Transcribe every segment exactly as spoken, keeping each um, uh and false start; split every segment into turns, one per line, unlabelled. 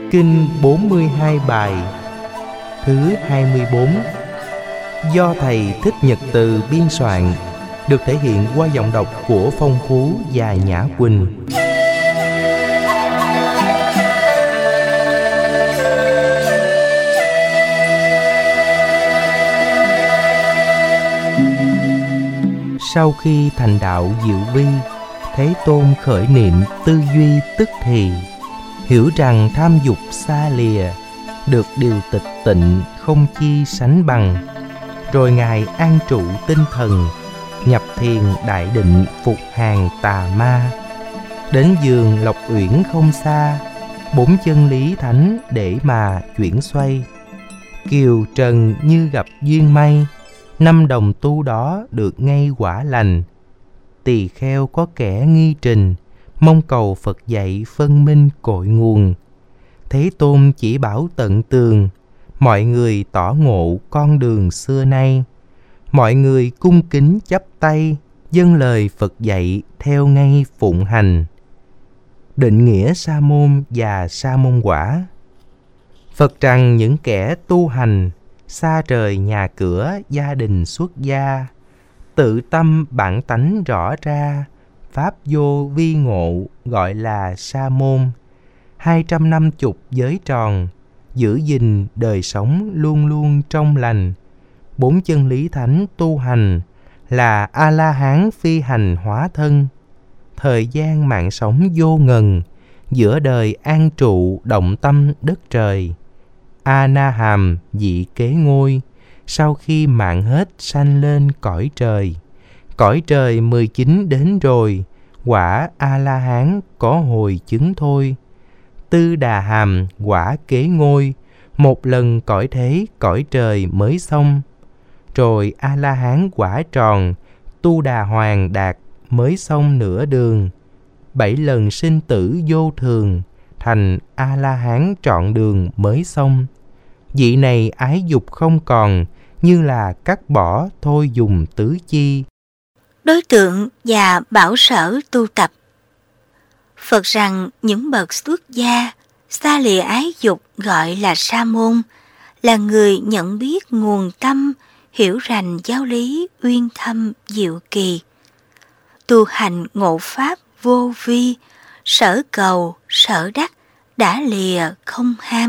Kinh bốn mươi hai bài thứ hai mươi bốn, do Thầy Thích Nhật Từ biên soạn, được thể hiện qua giọng đọc của Phong Phú và Nhã Quỳnh. Sau khi thành đạo Diệu Vi, Thế Tôn khởi niệm tư duy tức thì, hiểu rằng tham dục xa lìa, được điều tịch tịnh không chi sánh bằng. Rồi Ngài an trụ tinh thần, nhập thiền đại định phục hàng tà ma. Đến giường Lộc Uyển không xa, bốn chân lý thánh để mà chuyển xoay. Kiều trần như gặp duyên may, năm đồng tu đó được ngay quả lành. Tỳ kheo có kẻ nghi trình, mong cầu Phật dạy phân minh cội nguồn. Thế Tôn chỉ bảo tận tường, mọi người tỏ ngộ con đường xưa nay. Mọi người cung kính chắp tay, dâng lời Phật dạy theo ngay phụng hành. Định nghĩa sa môn và sa môn quả. Phật rằng những kẻ tu hành, xa rời nhà cửa gia đình xuất gia, tự tâm bản tánh rõ ra, pháp vô vi ngộ gọi là sa môn. Hai trăm năm chục giới tròn, giữ gìn đời sống luôn luôn trong lành. Bốn chân lý thánh tu hành là A-la-hán phi hành hóa thân. Thời gian mạng sống vô ngần, giữa đời an trụ động tâm đất trời. A-na-hàm dị kế ngôi, sau khi mạng hết sanh lên cõi trời. Cõi trời mười chín đến rồi, quả A-la-hán có hồi chứng thôi. Tư đà hàm quả kế ngôi, một lần cõi thế cõi trời mới xong. Rồi A-la-hán quả tròn, tu đà hoàng đạt mới xong nửa đường. Bảy lần sinh tử vô thường, thành A-la-hán trọn đường mới xong. Vị này ái dục không còn, như là cắt bỏ thôi dùng tứ chi.
Đối tượng và bảo sở tu tập. Phật rằng những bậc xuất gia, xa lìa ái dục gọi là sa môn, là người nhận biết nguồn tâm, hiểu rành giáo lý uyên thâm diệu kỳ. Tu hành ngộ pháp vô vi, sở cầu, sở đắc, đã lìa không ham.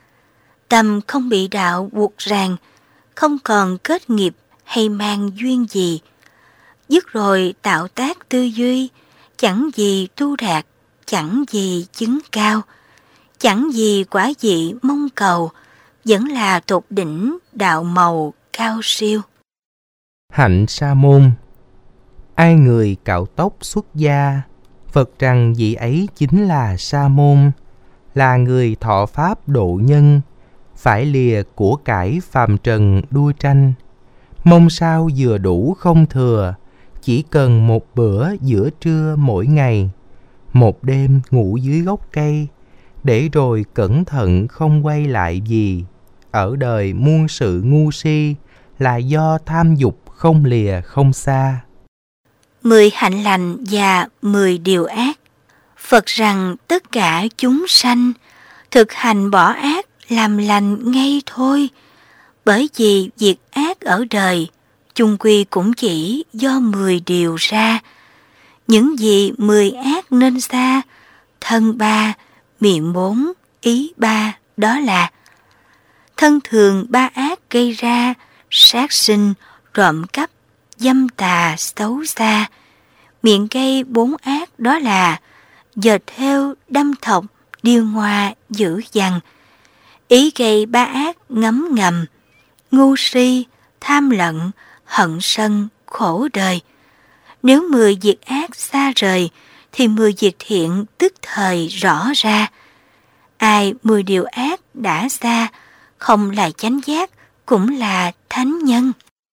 Tâm không bị đạo buộc ràng, không còn kết nghiệp hay mang duyên gì. Dứt rồi tạo tác tư duy, chẳng gì tu đạt, chẳng gì chứng cao, chẳng gì quả vị mong cầu, vẫn là tột đỉnh đạo màu cao siêu.
Hạnh sa môn. Ai người cạo tóc xuất gia, Phật rằng vị ấy chính là sa môn, là người thọ pháp độ nhân, phải lìa của cải phàm trần đua tranh. Mong sao vừa đủ không thừa, chỉ cần một bữa giữa trưa mỗi ngày. Một đêm ngủ dưới gốc cây, để rồi cẩn thận không quay lại gì. Ở đời muôn sự ngu si, là do tham dục không lìa không xa.
Mười hạnh lành và mười điều ác. Phật rằng tất cả chúng sanh, thực hành bỏ ác làm lành ngay thôi. Bởi vì việc ác ở đời, chung quy cũng chỉ do mười điều ra. Những gì mười ác nên xa, thân ba, miệng bốn, ý ba, đó là: thân thường ba ác gây ra, sát sinh, trộm cắp, dâm tà, xấu xa. Miệng gây bốn ác, đó là dệt thêu, đâm thọc, điêu ngoa, dữ dằn. Ý gây ba ác ngấm ngầm, ngu si, tham lận, hận sân, khổ đời. Nếu mười việc ác xa rời, thì mười việc thiện tức thời rõ ra. Ai mười điều ác đã xa, không là chánh giác, cũng là thánh nhân.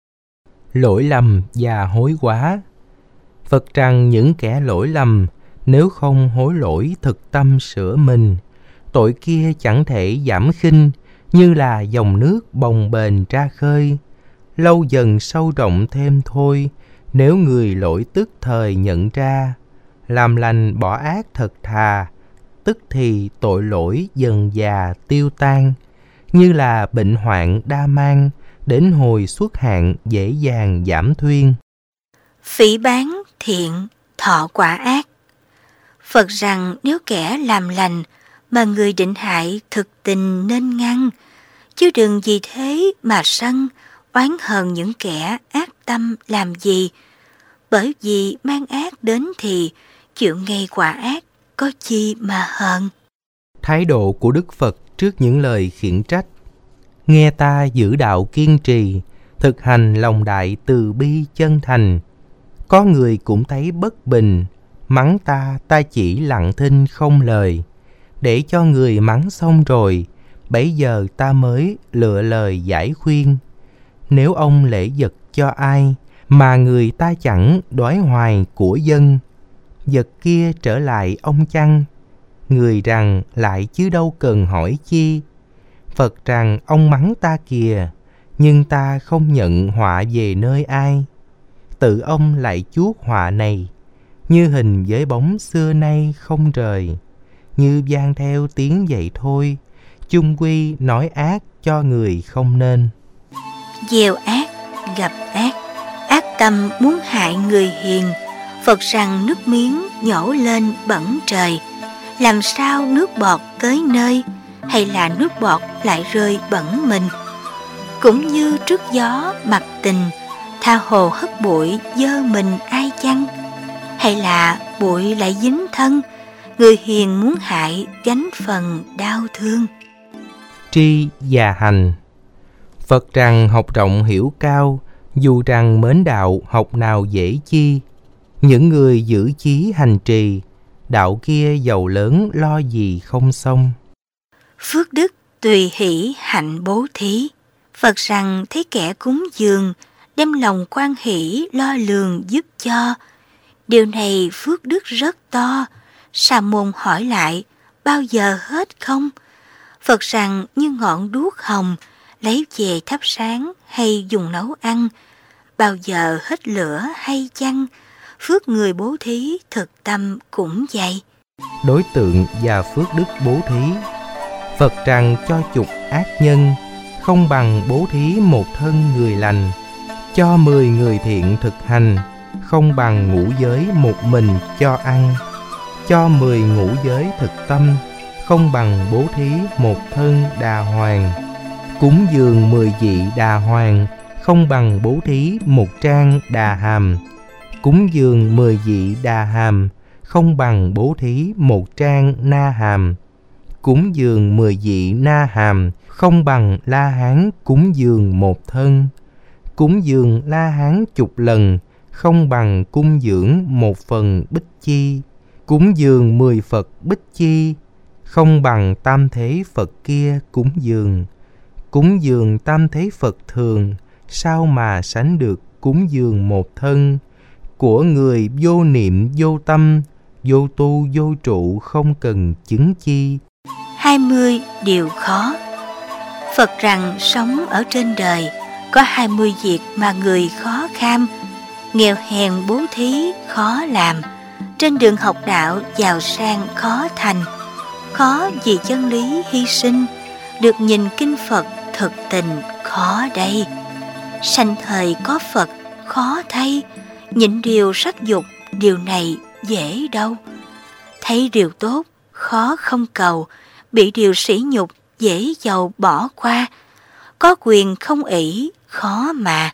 Lỗi lầm và hối quá. Phật rằng những kẻ lỗi lầm, nếu không hối lỗi thực tâm sửa mình, tội kia chẳng thể giảm khinh, như là dòng nước bồng bềnh ra khơi. Lâu dần sâu rộng thêm thôi, nếu người lỗi tức thời nhận ra. Làm lành bỏ ác thật thà, tức thì tội lỗi dần dà tiêu tan, như là bệnh hoạn đa mang, đến hồi xuất hạn dễ dàng giảm thuyên.
Phỉ báng thiện, thọ quả ác. Phật rằng nếu kẻ làm lành mà người định hại thực tình nên ngăn, chứ đừng vì thế mà sân, oán hờn những kẻ ác tâm làm gì. Bởi vì mang ác đến thì chịu ngay quả ác, có chi mà hờn.
Thái độ của Đức Phật trước những lời khiển trách: nghe ta giữ đạo kiên trì, thực hành lòng đại từ bi chân thành. Có người cũng thấy bất bình, mắng ta, ta chỉ lặng thinh không lời. Để cho người mắng xong rồi, bấy giờ ta mới lựa lời giải khuyên. Nếu ông lễ vật cho ai, mà người ta chẳng đói hoài của dân, vật kia trở lại ông chăng? Người rằng lại chứ đâu cần hỏi chi. Phật rằng ông mắng ta kìa, nhưng ta không nhận họa về nơi ai. Tự ông lại chuốc họa này, như hình với bóng xưa nay không rời. Như vang theo tiếng vậy thôi, chung quy nói ác cho người không nên.
Gieo ác gặp ác, ác tâm muốn hại người hiền. Phật rằng nước miếng nhổ lên bẩn trời, làm sao nước bọt tới nơi, hay là nước bọt lại rơi bẩn mình. Cũng như trước gió mặc tình, tha hồ hất bụi dơ mình ai chăng, hay là bụi lại dính thân, người hiền muốn hại gánh phần đau thương.
Tri và hành. Phật rằng học rộng hiểu cao, dù rằng mến đạo học nào dễ chi. Những người giữ chí hành trì, đạo kia giàu lớn lo gì không xong.
Phước đức tùy hỷ hạnh bố thí. Phật rằng thấy kẻ cúng dường, đem lòng quan hỷ lo lường giúp cho. Điều này phước đức rất to. Sa môn hỏi lại, bao giờ hết không? Phật rằng như ngọn đuốc hồng, lấy về thắp sáng hay dùng nấu ăn, bao giờ hết lửa hay chăng? Phước người bố thí thực tâm cũng vậy.
Đối tượng và phước đức bố thí. Phật rằng cho chục ác nhân, không bằng bố thí một thân người lành. Cho mười người thiện thực hành, không bằng ngũ giới một mình cho ăn. Cho mười ngũ giới thực tâm, không bằng bố thí một thân đà hoàng. Cúng dường mười vị đà hoàng, không bằng bố thí một trang đà hàm. Cúng dường mười vị đà hàm, không bằng bố thí một trang na hàm. Cúng dường mười vị na hàm, không bằng La Hán cúng dường một thân. Cúng dường La Hán chục lần, không bằng cung dưỡng một phần bích chi. Cúng dường mười Phật bích chi, không bằng tam thế Phật kia cúng dường. Cúng dường tam thế Phật thường, sao mà sánh được cúng dường một thân. Của người vô niệm vô tâm, vô tu vô trụ không cần chứng chi.
Hai mươi điều khó. Phật rằng sống ở trên đời, có hai mươi việc mà người khó kham. Nghèo hèn bố thí khó làm, trên đường học đạo giàu sang khó thành. Khó vì chân lý hy sinh, được nhìn kinh Phật thực tình khó đây. Sanh thời có Phật khó thay, nhịn điều sắc dục điều này dễ đâu. Thấy điều tốt khó không cầu, bị điều sỉ nhục dễ giàu bỏ qua. Có quyền không ỷ khó mà,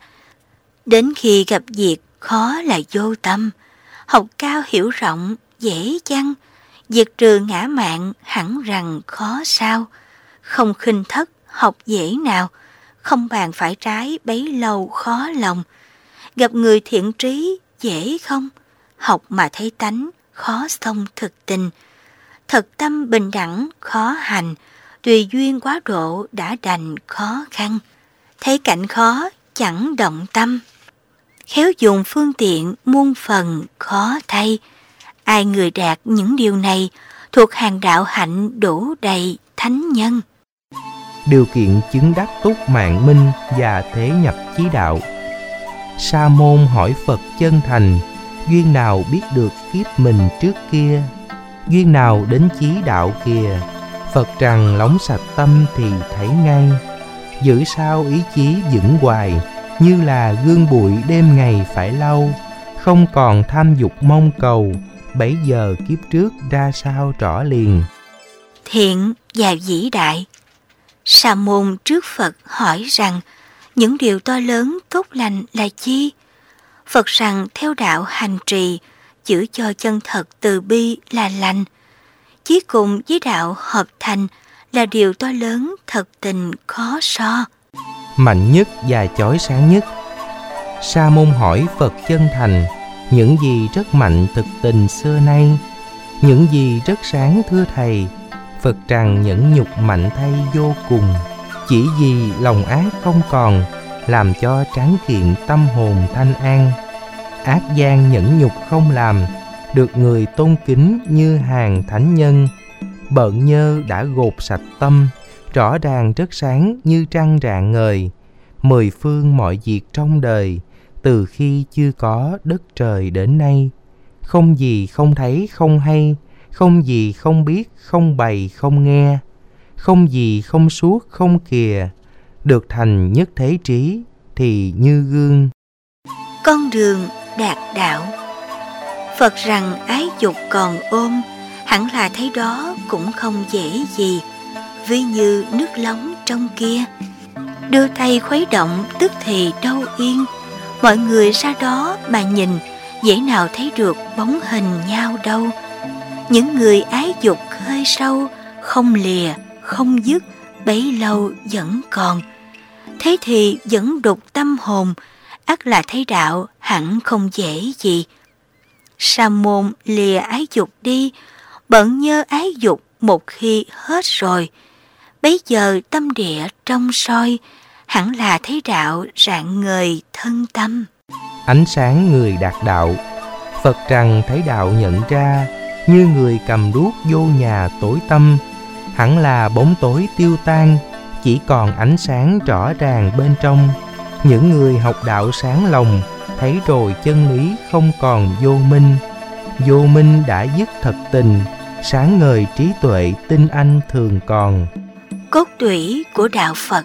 đến khi gặp việc khó là vô tâm. Học cao hiểu rộng dễ chăng, diệt trừ ngã mạn hẳn rằng khó sao. Không khinh thất học dễ nào, không bàn phải trái bấy lâu khó lòng. Gặp người thiện trí dễ không, học mà thấy tánh khó xong thực tình. Thật tâm bình đẳng khó hành, tùy duyên quá độ đã đành khó khăn. Thấy cảnh khó chẳng động tâm, khéo dùng phương tiện muôn phần khó thay. Ai người đạt những điều này, thuộc hàng đạo hạnh đủ đầy thánh nhân.
Điều kiện chứng đắc túc mạng minh và thế nhập chí đạo. Sa môn hỏi Phật chân thành, duyên nào biết được kiếp mình trước kia? duyên nào đến chí đạo kìa. Phật rằng lóng sạch tâm thì thấy ngay. Giữ sao ý chí vững hoài, như là gương bụi đêm ngày phải lau. Không còn tham dục mong cầu, bấy giờ kiếp trước ra sao rõ liền.
Thiện và vĩ đại. Sa môn trước Phật hỏi rằng những điều to lớn tốt lành là chi? Phật rằng theo đạo hành trì, giữ cho chân thật từ bi là lành. Chí cùng với đạo hợp thành là điều to lớn thật tình khó so.
Mạnh nhất và chói sáng nhất. Sa môn hỏi Phật chân thành, những gì rất mạnh thực tình xưa nay, những gì rất sáng thưa thầy. Phật rằng nhẫn nhục mạnh thay vô cùng, chỉ vì lòng ác không còn, làm cho tráng kiện tâm hồn thanh an. Ác gian nhẫn nhục không làm, được người tôn kính như hàng thánh nhân. Bợn nhơ đã gột sạch tâm, rõ ràng rất sáng như trăng rạng ngời. Mười phương mọi việc trong đời, từ khi chưa có đất trời đến nay. Không gì không thấy không hay, không gì không biết không bày không nghe. Không gì không suốt không kìa, được thành nhất thế trí thì như gương.
Con đường đạt đạo. Phật rằng ái dục còn ôm, hẳn là thấy đó cũng không dễ gì. Ví như nước lóng trong kia, đưa tay khuấy động tức thì đâu yên. Mọi người ra đó mà nhìn, dễ nào thấy được bóng hình nhau đâu. Những người ái dục khơi sâu, không lìa, không dứt, bấy lâu vẫn còn. Thế thì vẫn đục tâm hồn, ắt là thấy đạo hẳn không dễ gì. Sa môn lìa ái dục đi, bận nhơ ái dục một khi hết rồi. Bấy giờ tâm địa trong soi, hẳn là thấy đạo rạng ngời thân tâm.
Ánh sáng người đạt đạo. Phật rằng thấy đạo nhận ra, như người cầm đuốc vô nhà tối tăm. Hẳn là bóng tối tiêu tan, chỉ còn ánh sáng rõ ràng bên trong. Những người học đạo sáng lòng, thấy rồi chân lý không còn vô minh. Vô minh đã dứt thật tình, sáng ngời trí tuệ tinh anh thường còn.
Cốt tủy của đạo Phật.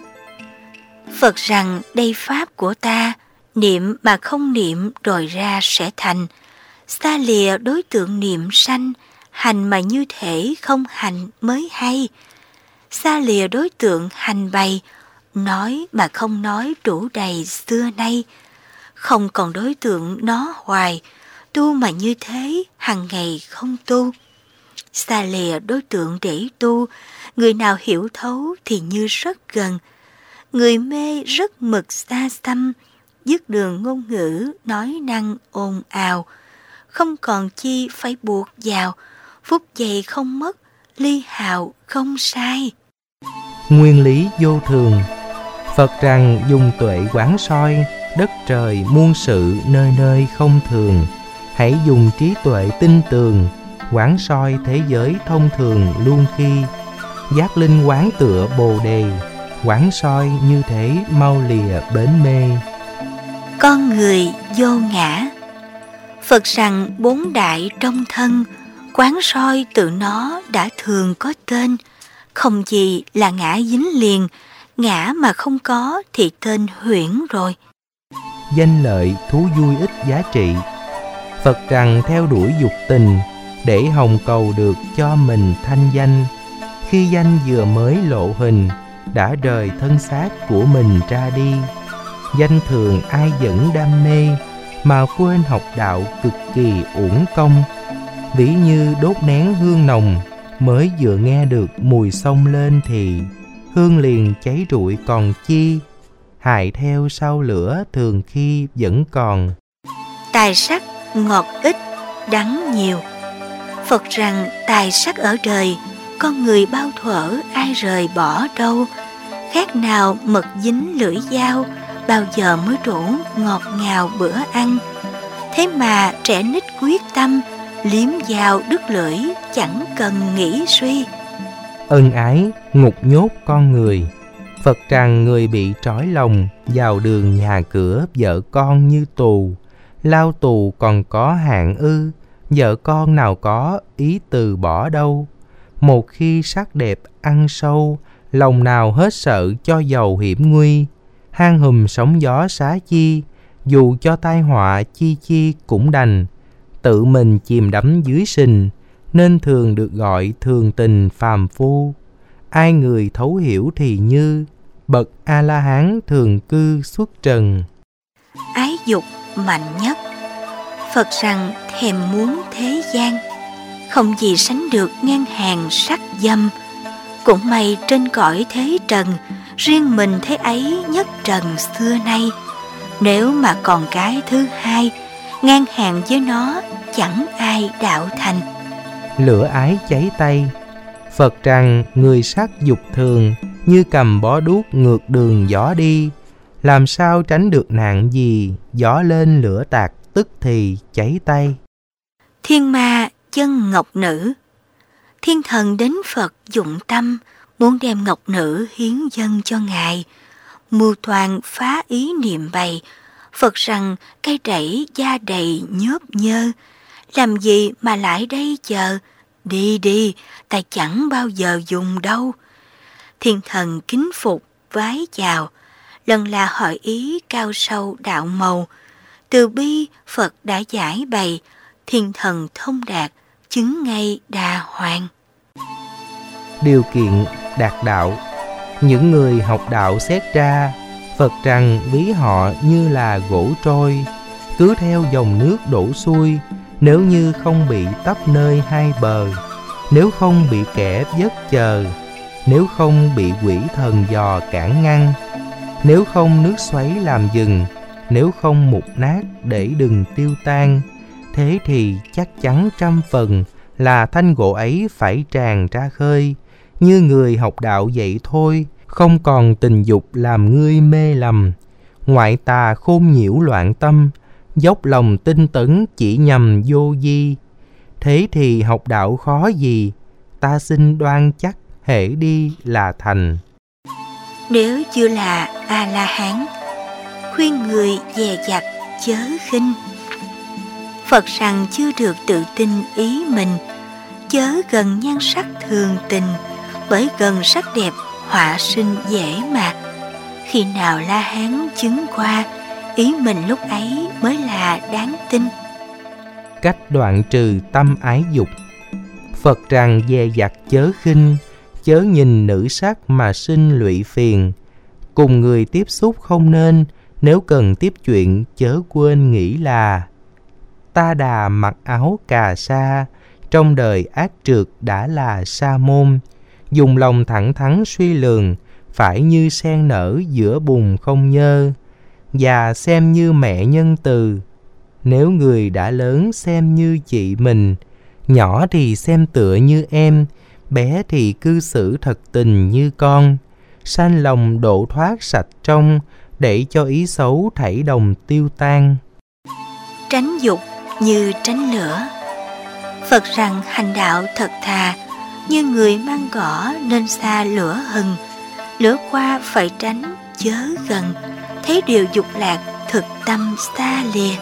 Phật rằng đây pháp của ta, niệm mà không niệm rồi ra sẽ thành. Xa lìa đối tượng niệm sanh, hành mà như thể không hành mới hay. Xa lìa đối tượng hành bày, nói mà không nói đủ đầy xưa nay. Không còn đối tượng nó hoài, tu mà như thế hằng ngày không tu. Xa lìa đối tượng để tu, người nào hiểu thấu thì như rất gần. Người mê rất mực xa xăm, dứt đường ngôn ngữ nói năng ồn ào. Không còn chi phải buộc vào, phút giây không mất, ly hào không sai.
Nguyên lý vô thường. Phật rằng dùng tuệ quán soi, đất trời muôn sự nơi nơi không thường. Hãy dùng trí tuệ tinh tường, quán soi thế giới thông thường luôn khi. Giác linh quán tựa bồ đề, quán soi như thế mau lìa bến mê.
Con người vô ngã. Phật rằng bốn đại trong thân, quán soi tự nó đã thường có tên. Không gì là ngã dính liền, ngã mà không có thì tên huyễn rồi.
Danh lợi thú vui ít giá trị. Phật rằng theo đuổi dục tình, để hồng cầu được cho mình thanh danh. Khi danh vừa mới lộ hình, đã rời thân xác của mình ra đi. Danh thường ai vẫn đam mê, mà quên học đạo cực kỳ uổng công. Ví như đốt nén hương nồng, mới vừa nghe được mùi xông lên thì hương liền cháy rụi còn chi. Hại theo sau lửa thường khi vẫn còn.
Tài sắc ngọt ít, đắng nhiều. Phật rằng tài sắc ở đời, con người bao thuở ai rời bỏ đâu. Khác nào mật dính lưỡi dao, bao giờ mới đủ ngọt ngào bữa ăn. Thế mà trẻ nít quyết tâm, liếm dao đứt lưỡi chẳng cần nghĩ suy.
Ân ái ngục nhốt con người. Phật rằng người bị trói lòng, vào đường nhà cửa vợ con như tù. Lao tù còn có hạn ư, vợ con nào có ý từ bỏ đâu. Một khi sắc đẹp ăn sâu, lòng nào hết sợ cho dầu hiểm nguy. Hang hùm sóng gió xá chi, dù cho tai họa chi chi cũng đành. Tự mình chìm đắm dưới sình, nên thường được gọi thường tình phàm phu. Ai người thấu hiểu thì như, bậc A-la-hán thường cư xuất trần.
Ái dục mạnh nhất. Phật rằng thèm muốn thế gian, không gì sánh được ngang hàng sắc dâm. Cũng may trên cõi thế trần, riêng mình thế ấy nhất trần xưa nay. Nếu mà còn cái thứ hai, ngang hàng với nó chẳng ai đạo thành.
Lửa ái cháy tay. Phật rằng người sắc dục thường, như cầm bó đuốc ngược đường gió đi. Làm sao tránh được nạn gì, gió lên lửa tạt tức thì cháy tay.
Thiên ma chân ngọc nữ. Thiên thần đến Phật dụng tâm, muốn đem ngọc nữ hiến dâng cho Ngài. Mưu toan phá ý niệm bày, Phật rằng cây đẩy da đầy nhớp nhơ. Làm gì mà lại đây chờ, đi đi, ta chẳng bao giờ dùng đâu. Thiên thần kính phục vái chào, lần là hỏi ý cao sâu đạo màu. Từ bi Phật đã giải bày, thiên thần thông đạt, chứng ngay đà hoàng.
Điều kiện đạt đạo. Những người học đạo xét ra, Phật rằng ví họ như là gỗ trôi, cứ theo dòng nước đổ xuôi. Nếu như không bị tấp nơi hai bờ, nếu không bị kẻ vất chờ, nếu không bị quỷ thần dò cản ngăn, nếu không nước xoáy làm dừng, nếu không mục nát để đừng tiêu tan, thế thì chắc chắn trăm phần là thanh gỗ ấy phải tràn ra khơi. Như người học đạo vậy thôi, không còn tình dục làm ngươi mê lầm. Ngoại tà khôn nhiễu loạn tâm, dốc lòng tinh tấn chỉ nhằm vô vi. Thế thì học đạo khó gì, ta xin đoan chắc hễ đi là thành.
Nếu chưa là A-la-hán, khuyên người dè dặt chớ khinh. Phật rằng chưa được tự tin ý mình, chớ gần nhan sắc thường tình, bởi gần sắc đẹp họa sinh dễ mà. Khi nào La-hán chứng qua, ý mình lúc ấy mới là đáng tin.
Cách đoạn trừ tâm ái dục. Phật rằng dè dặt chớ khinh, chớ nhìn nữ sắc mà sinh lụy phiền. Cùng người tiếp xúc không nên, nếu cần tiếp chuyện chớ quên nghĩ là. Ta đà mặc áo cà sa, trong đời ác trượt đã là sa môn. Dùng lòng thẳng thắn suy lường, phải như sen nở giữa bùn không nhơ. Già xem như mẹ nhân từ, nếu người đã lớn xem như chị mình. Nhỏ thì xem tựa như em, bé thì cư xử thật tình như con. Sanh lòng độ thoát sạch trong, để cho ý xấu thảy đồng tiêu tan.
Tránh dục như tránh lửa. Phật rằng hành đạo thật thà, như người mang gõ nên xa lửa hừng. Lửa qua phải tránh chớ gần, thấy điều dục lạc thực tâm xa lìa.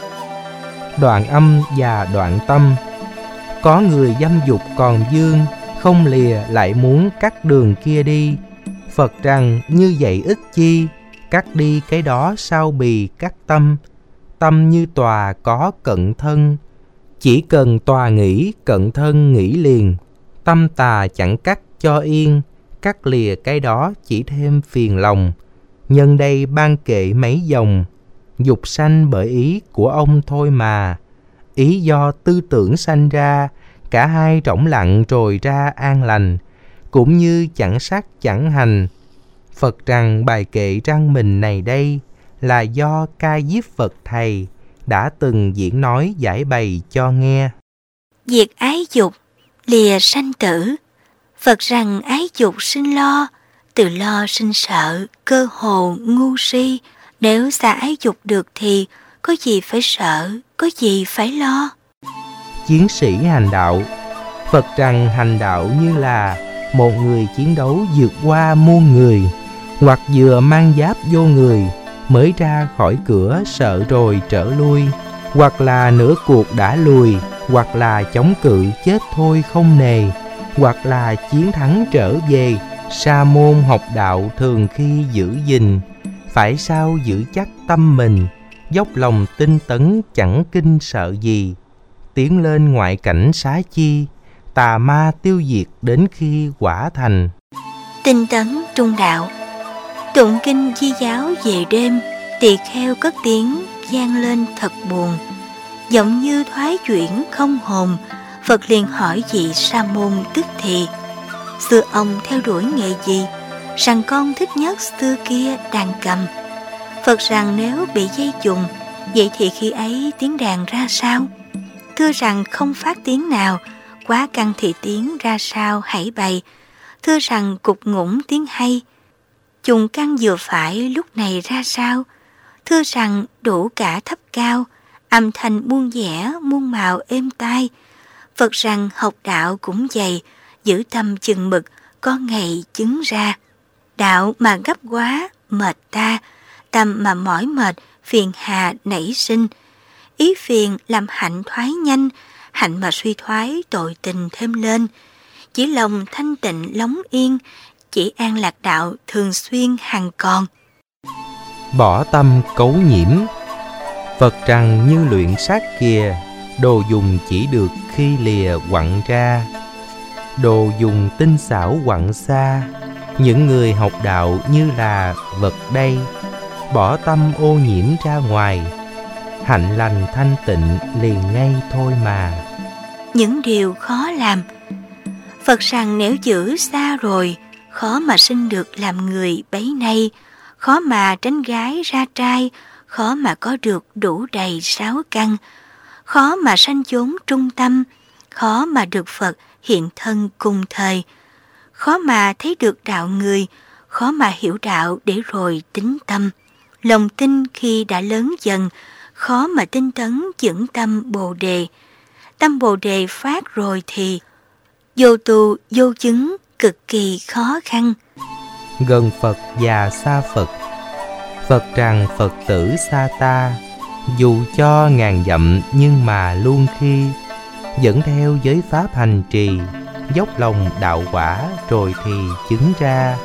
Đoạn âm và đoạn tâm. Có người dâm dục còn dương, không lìa lại muốn cắt đường kia đi. Phật rằng như vậy ích chi, cắt đi cái đó sao bì cắt tâm. Tâm như tòa có cận thân, chỉ cần tòa nghĩ cận thân nghĩ liền. Tâm tà chẳng cắt cho yên, cắt lìa cái đó chỉ thêm phiền lòng. Nhân đây ban kệ mấy dòng, dục sanh bởi ý của ông thôi mà. Ý do tư tưởng sanh ra, cả hai trỏng lặng rồi ra an lành. Cũng như chẳng sắc chẳng hành. Phật rằng bài kệ răng mình này đây, là do Ca Diếp Phật Thầy đã từng diễn nói giải bày cho nghe.
Diệt ái dục, lìa sanh tử. Phật rằng ái dục sinh lo, từ lo sinh sợ, cơ hồ ngu si. Nếu xa ái dục được thì có gì phải sợ, có gì phải lo.
Chiến sĩ hành đạo. Phật rằng hành đạo như là một người chiến đấu vượt qua muôn người, hoặc vừa mang giáp vô người, mới ra khỏi cửa sợ rồi trở lui, hoặc là nửa cuộc đã lùi, hoặc là chống cự chết thôi không nề, hoặc là chiến thắng trở về. Sa môn học đạo thường khi giữ gìn, phải sao giữ chắc tâm mình, dốc lòng tinh tấn chẳng kinh sợ gì. Tiến lên ngoại cảnh xá chi, tà ma tiêu diệt đến khi quả thành.
Tinh tấn trung đạo. Tụng kinh Di giáo về đêm, tỳ kheo cất tiếng vang lên thật buồn, giọng như thoái chuyển không hồn. Phật liền hỏi vị sa môn tức thì: xưa ông theo đuổi nghề gì? Rằng con thích nhất xưa kia đàn cầm. Phật rằng nếu bị dây chùng, vậy thì khi ấy tiếng đàn ra sao? Thưa rằng không phát tiếng nào, quá căn thì tiếng ra sao hãy bày. Thưa rằng cục ngủng tiếng hay, trùng căn vừa phải lúc này ra sao? Thưa rằng đủ cả thấp cao, âm thanh muôn vẻ muôn màu êm tai. Phật rằng học đạo cũng vậy, giữ tâm chừng mực, có ngày chứng ra. Đạo mà gấp quá, mệt ta, tâm mà mỏi mệt, phiền hà nảy sinh. Ý phiền làm hạnh thoái nhanh, hạnh mà suy thoái tội tình thêm lên. Chỉ lòng thanh tịnh lóng yên, chỉ an lạc đạo thường xuyên hằng còn.
Bỏ tâm cấu nhiễm. Phật rằng như luyện sát kìa, đồ dùng chỉ được khi lìa quặng ra. Đồ dùng tinh xảo quặng xa, những người học đạo như là vật đây. Bỏ tâm ô nhiễm ra ngoài, hạnh lành thanh tịnh liền ngay thôi mà.
Những điều khó làm. Phật rằng nếu giữ xa rồi, khó mà sinh được làm người bấy nay. Khó mà tránh gái ra trai, khó mà có được đủ đầy sáu căn. Khó mà sanh chốn trung tâm, khó mà được Phật hiện thân cùng thời. Khó mà thấy được đạo người, khó mà hiểu đạo để rồi tín tâm. Lòng tin khi đã lớn dần, khó mà tinh tấn dưỡng tâm Bồ Đề. Tâm Bồ Đề phát rồi thì vô tu vô chứng, cực kỳ khó khăn.
Gần Phật và xa Phật. Phật rằng Phật tử xa ta, dù cho ngàn dặm nhưng mà luôn khi dẫn theo giới pháp hành trì, dốc lòng đạo quả rồi thì chứng ra.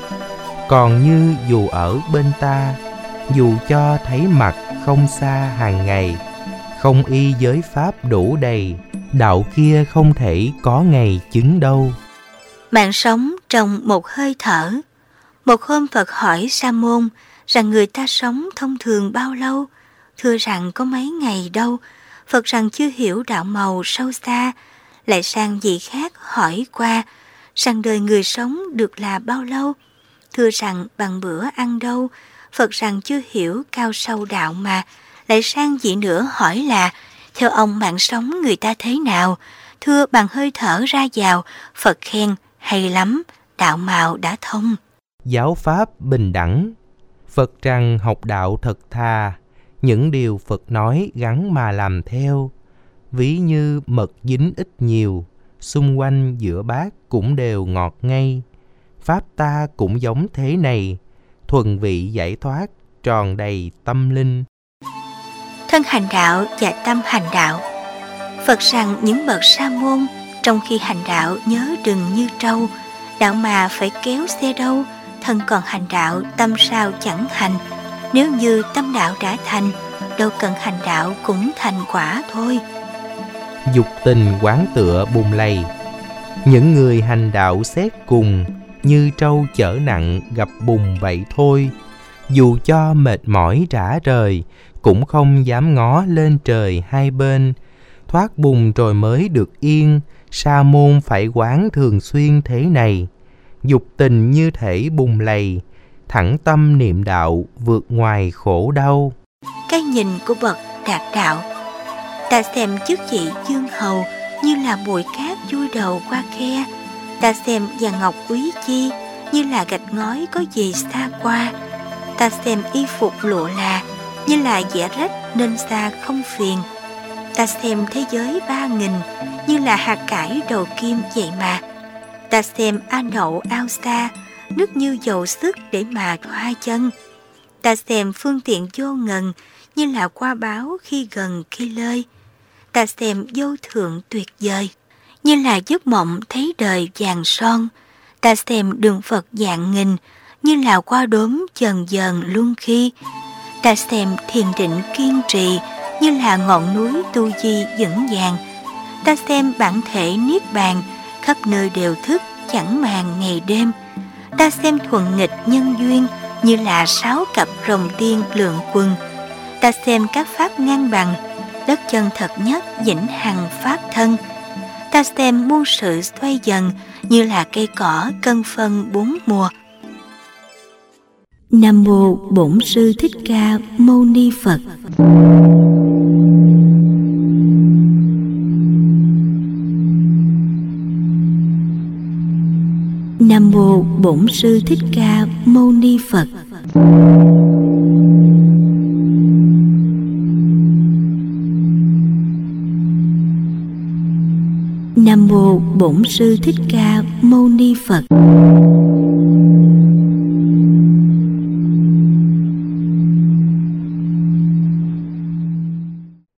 Còn như dù ở bên ta, dù cho thấy mặt không xa hàng ngày, không y giới pháp đủ đầy, đạo kia không thể có ngày chứng đâu.
Mạng sống trong một hơi thở. Một hôm Phật hỏi Sa môn rằng người ta sống thông thường bao lâu? Thưa rằng có mấy ngày đâu. Phật rằng chưa hiểu đạo màu sâu xa. Lại sang vị khác hỏi qua rằng đời người sống được là bao lâu? Thưa rằng bằng bữa ăn đâu. Phật rằng chưa hiểu cao sâu đạo mà. Lại sang vị nữa hỏi là theo ông mạng sống người ta thế nào? Thưa bằng hơi thở ra vào. Phật khen hay lắm, đạo màu đã thông.
Giáo pháp bình đẳng. Phật rằng học đạo thật thà, những điều Phật nói gắn mà làm theo. Ví như mật dính ít nhiều, xung quanh giữa bát cũng đều ngọt ngây. Pháp ta cũng giống thế này, thuần vị giải thoát, tròn đầy tâm linh.
Thân hành đạo và tâm hành đạo. Phật rằng những bậc sa môn trong khi hành đạo nhớ đừng như trâu, đạo mà phải kéo xe đâu. Thân còn hành đạo tâm sao chẳng hành. Nếu như tâm đạo đã thành, đâu cần hành đạo cũng thành quả thôi.
Dục tình quán tựa bùn lầy. Những người hành đạo xét cùng, như trâu chở nặng gặp bùn vậy thôi. Dù cho mệt mỏi rã rời, cũng không dám ngó lên trời hai bên. Thoát bùn rồi mới được yên, sa môn phải quán thường xuyên thế này. Dục tình như thể bùn lầy, thẳng tâm niệm đạo vượt ngoài khổ đau.
Cái nhìn của bậc đạt đạo. Ta xem chức vị dương hầu như là bụi cát chui đầu qua khe. Ta xem vàng ngọc quý chi như là gạch ngói có gì xa qua. Ta xem y phục lụa là như là vẽ rách nên xa không phiền. Ta xem thế giới ba nghìn như là hạt cải đầu kim vậy mà. Ta xem a nậu ao xa, nước như dầu sức để mà thoa chân. Ta xem phương tiện vô ngần như là qua báo khi gần khi lơi. ta xem vô thượng tuyệt vời, như là giấc mộng thấy đời vàng son. Ta xem đường Phật vạn nghìn, như là qua đốm dần dần luân khi. Ta xem thiền định kiên trì, như là ngọn núi tu di vững vàng. Ta xem bản thể niết bàn, khắp nơi đều thức chẳng màng ngày đêm. Ta xem thuận nghịch nhân duyên, như là sáu cặp rồng tiên lượng quân. Ta xem các pháp ngang bằng, đất chân thật nhất vĩnh hằng pháp thân. Ta xem muôn sự xoay dần, như là cây cỏ cân phân bốn mùa. Nam mô Bổn Sư Thích Ca Mâu Ni Phật. Nam mô Bổn Sư Thích Ca Mâu Ni Phật. Nam mô Bổn Sư Thích Ca Mâu Ni Phật.